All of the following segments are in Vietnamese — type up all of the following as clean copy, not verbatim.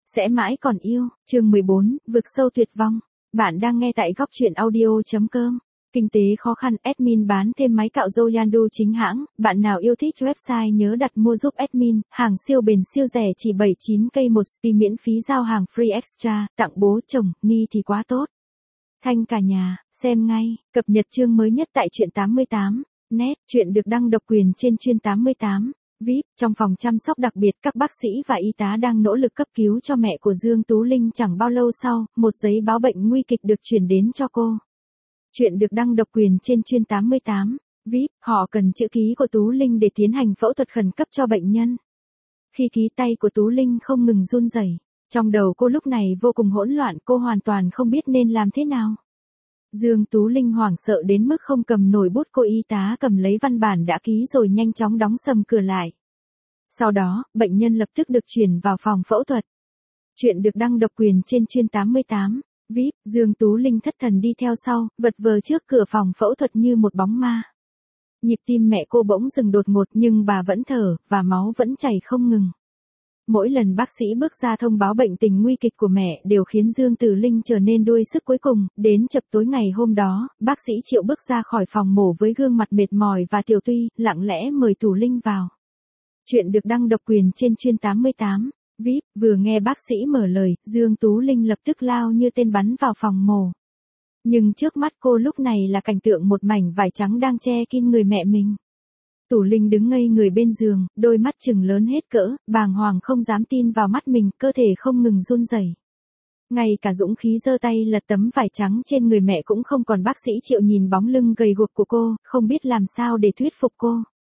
Sẽ mãi còn yêu, chương 14, vực sâu tuyệt vong. Bạn đang nghe tại góc truyện audio.com. Kinh tế khó khăn, admin bán thêm máy cạo râu Yandu chính hãng. Bạn nào yêu thích website nhớ đặt mua giúp admin. Hàng siêu bền siêu rẻ chỉ 79k một spi miễn phí giao hàng free extra. Tặng bố chồng, ni thì quá tốt. Thanh cả nhà, xem ngay. Cập nhật chương mới nhất tại truyện 88. Net, chuyện được đăng độc quyền trên chuyên 88. VIP, trong phòng chăm sóc đặc biệt các bác sĩ và y tá đang nỗ lực cấp cứu cho mẹ của Dương Tú Linh. Chẳng bao lâu sau, một giấy báo bệnh nguy kịch được chuyển đến cho cô. Chuyện được đăng độc quyền trên chuyên 88. VIP, họ cần chữ ký của Tú Linh để tiến hành phẫu thuật khẩn cấp cho bệnh nhân. Khi ký tay của Tú Linh không ngừng run rẩy, trong đầu cô lúc này vô cùng hỗn loạn, cô hoàn toàn không biết nên làm thế nào. Dương Tú Linh hoảng sợ đến mức không cầm nổi bút, cô y tá cầm lấy văn bản đã ký rồi nhanh chóng đóng sầm cửa lại. Sau đó, bệnh nhân lập tức được chuyển vào phòng phẫu thuật. Chuyện được đăng độc quyền trên chuyên 88. VIP, Dương Tú Linh thất thần đi theo sau, vật vờ trước cửa phòng phẫu thuật như một bóng ma. Nhịp tim mẹ cô bỗng dừng đột ngột nhưng bà vẫn thở, và máu vẫn chảy không ngừng. Mỗi lần bác sĩ bước ra thông báo bệnh tình nguy kịch của mẹ đều khiến Dương Tú Linh trở nên đuối sức cuối cùng. Đến chập tối ngày hôm đó, bác sĩ Triệu bước ra khỏi phòng mổ với gương mặt mệt mỏi và Tiểu Tuy, lặng lẽ mời Tú Linh vào. Chuyện được đăng độc quyền trên chuyên 88. VIP, vừa nghe bác sĩ mở lời, Dương Tú Linh lập tức lao như tên bắn vào phòng mổ. Nhưng trước mắt cô lúc này là cảnh tượng một mảnh vải trắng đang che kín người mẹ mình. Tú Linh đứng ngây người bên giường, đôi mắt trừng lớn hết cỡ, bàng hoàng không dám tin vào mắt mình, cơ thể không ngừng run rẩy. Ngay cả dũng khí giơ tay lật tấm vải trắng trên người mẹ cũng không còn. Bác sĩ Triệu nhìn bóng lưng gầy guộc của cô, không biết làm sao để thuyết phục cô.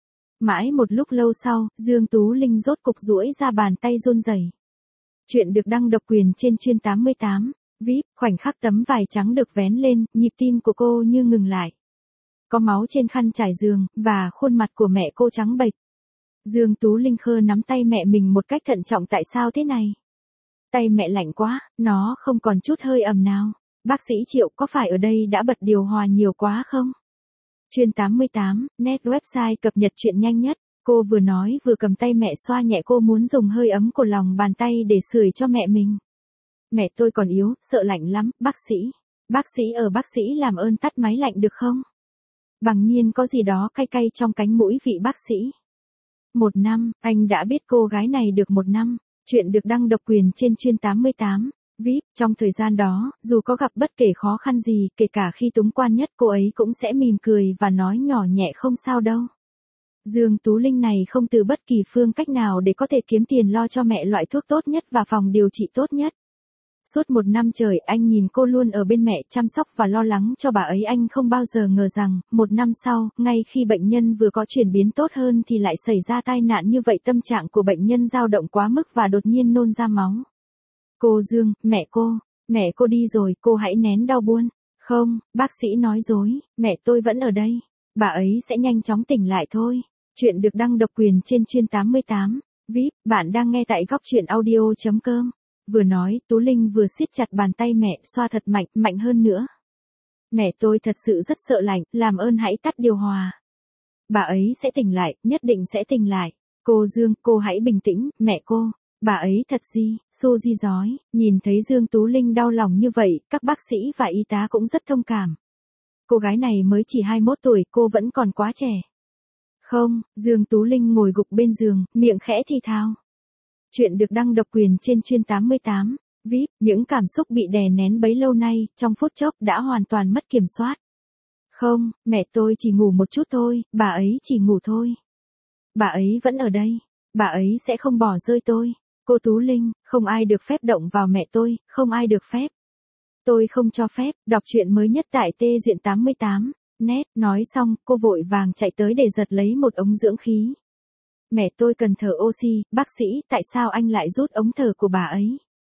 Mãi một lúc lâu sau, Dương Tú Linh rốt cục duỗi ra bàn tay run rẩy. Chuyện được đăng độc quyền trên chuyên 88. VIP, khoảnh khắc tấm vải trắng được vén lên, nhịp tim của cô như ngừng lại. Có máu trên khăn trải giường, và khuôn mặt của mẹ cô trắng bệch. Dương Tú Linh khơ nắm tay mẹ mình một cách thận trọng. Tại sao thế này? Tay mẹ lạnh quá, nó không còn chút hơi ẩm nào. Bác sĩ Triệu, có phải ở đây đã bật điều hòa nhiều quá không? Chuyên 88, net website cập nhật chuyện nhanh nhất. Cô vừa nói vừa cầm tay mẹ xoa nhẹ, cô muốn dùng hơi ấm của lòng bàn tay để sưởi cho mẹ mình. Mẹ tôi còn yếu, sợ lạnh lắm, bác sĩ. Bác sĩ làm ơn tắt máy lạnh được không? Bằng nhiên có gì đó cay cay trong cánh mũi vị bác sĩ. 1 năm, anh đã biết cô gái này được 1 năm. Chuyện được đăng độc quyền trên chuyên 88. VIP, trong thời gian đó, dù có gặp bất kể khó khăn gì, kể cả khi túng quan nhất, cô ấy cũng sẽ mỉm cười và nói nhỏ nhẹ không sao đâu. Dương Tú Linh này không từ bất kỳ phương cách nào để có thể kiếm tiền lo cho mẹ loại thuốc tốt nhất và phòng điều trị tốt nhất. Suốt 1 năm trời anh nhìn cô luôn ở bên mẹ, chăm sóc và lo lắng cho bà ấy. Anh không bao giờ ngờ rằng, 1 năm sau, ngay khi bệnh nhân vừa có chuyển biến tốt hơn thì lại xảy ra tai nạn như vậy. Tâm trạng của bệnh nhân dao động quá mức và đột nhiên nôn ra máu. Cô Dương, mẹ cô đi rồi, cô hãy nén đau buồn. Không, bác sĩ nói dối, mẹ tôi vẫn ở đây. Bà ấy sẽ nhanh chóng tỉnh lại thôi. Chuyện được đăng độc quyền trên chuyên 88. VIP, bạn đang nghe tại góc truyện audio.com. Vừa nói, Tú Linh vừa siết chặt bàn tay mẹ, xoa thật mạnh, mạnh hơn nữa. Mẹ tôi thật sự rất sợ lạnh, làm ơn hãy tắt điều hòa. Bà ấy sẽ tỉnh lại, nhất định sẽ tỉnh lại. Cô Dương, cô hãy bình tĩnh, mẹ cô. Bà ấy thật gì, Suzy giói. Nhìn thấy Dương Tú Linh đau lòng như vậy, các bác sĩ và y tá cũng rất thông cảm. Cô gái này mới chỉ 21 tuổi, cô vẫn còn quá trẻ. Không, Dương Tú Linh ngồi gục bên giường, miệng khẽ thì thào. Chuyện được đăng độc quyền trên chuyên 88. VIP, những cảm xúc bị đè nén bấy lâu nay, trong phút chốc đã hoàn toàn mất kiểm soát. Không, mẹ tôi chỉ ngủ một chút thôi, bà ấy chỉ ngủ thôi. Bà ấy vẫn ở đây, bà ấy sẽ không bỏ rơi tôi. Cô Tú Linh, không ai được phép động vào mẹ tôi, không ai được phép. Tôi không cho phép. Đọc truyện mới nhất tại T-Duyện 88. Net, nói xong, cô vội vàng chạy tới để giật lấy một ống dưỡng khí. Mẹ tôi cần thở oxy, bác sĩ, tại sao anh lại rút ống thở của bà ấy?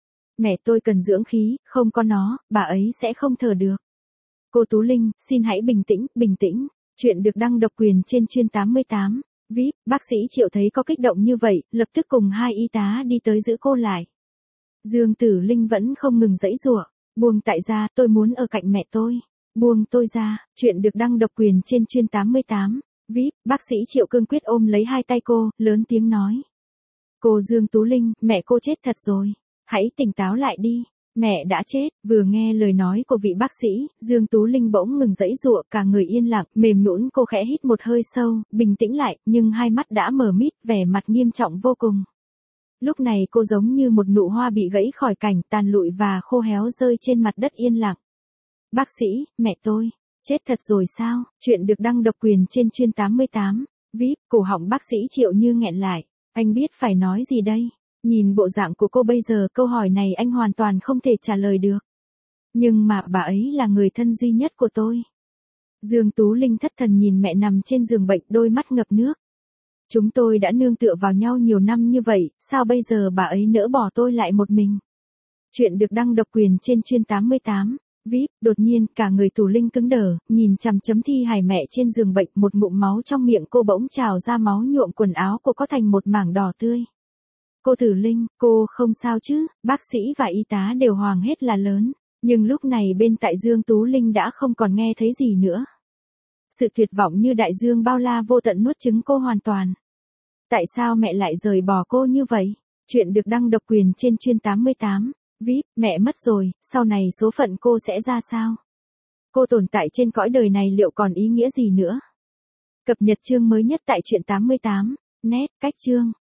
Mẹ tôi cần dưỡng khí, không có nó, bà ấy sẽ không thở được. Cô Tú Linh, xin hãy bình tĩnh, bình tĩnh. Chuyện được đăng độc quyền trên chuyên 88. VIP, bác sĩ Triệu thấy có kích động như vậy, lập tức cùng 2 y tá đi tới giữ cô lại. Dương Tử Linh vẫn không ngừng giãy giụa. Buông tại ra, tôi muốn ở cạnh mẹ tôi. Buông tôi ra. Chuyện được đăng độc quyền trên chuyên 88. VIP, bác sĩ Triệu cương quyết ôm lấy 2 tay cô, lớn tiếng nói. Cô Dương Tú Linh, mẹ cô chết thật rồi. Hãy tỉnh táo lại đi. Mẹ đã chết. Vừa nghe lời nói của vị bác sĩ, Dương Tú Linh bỗng ngừng giãy giụa, cả người yên lặng, mềm nhũn. Cô khẽ hít một hơi sâu, bình tĩnh lại, nhưng hai mắt đã mờ mịt, vẻ mặt nghiêm trọng vô cùng. Lúc này cô giống như một nụ hoa bị gãy khỏi cành, tàn lụi và khô héo rơi trên mặt đất yên lặng. Bác sĩ, mẹ tôi, chết thật rồi sao? Chuyện được đăng độc quyền trên Chuyên 88. VIP, cổ họng bác sĩ Triệu như nghẹn lại. Anh biết phải nói gì đây? Nhìn bộ dạng của cô bây giờ, câu hỏi này anh hoàn toàn không thể trả lời được. Nhưng mà bà ấy là người thân duy nhất của tôi. Dương Tú Linh thất thần nhìn mẹ nằm trên giường bệnh, đôi mắt ngập nước. Chúng tôi đã nương tựa vào nhau nhiều năm như vậy, sao bây giờ bà ấy nỡ bỏ tôi lại một mình? Chuyện được đăng độc quyền trên Chuyên 88. VIP, đột nhiên, cả người Tú Linh cứng đờ, nhìn chằm chấm thi hài mẹ trên giường bệnh, một ngụm máu trong miệng cô bỗng trào ra, máu nhuộm quần áo cô có thành một mảng đỏ tươi. Cô Tú Linh, cô không sao chứ? Bác sĩ và y tá đều hoảng hết là lớn. Nhưng lúc này bên tại Dương Tú Linh đã không còn nghe thấy gì nữa. Sự tuyệt vọng như đại dương bao la vô tận nuốt chửng cô hoàn toàn. Tại sao mẹ lại rời bỏ cô như vậy? Chuyện được đăng độc quyền trên Chuyên 88. VIP, mẹ mất rồi, sau này số phận cô sẽ ra sao? Cô tồn tại trên cõi đời này liệu còn ý nghĩa gì nữa? Cập nhật chương mới nhất tại Chuyện 88. Net, cách chương.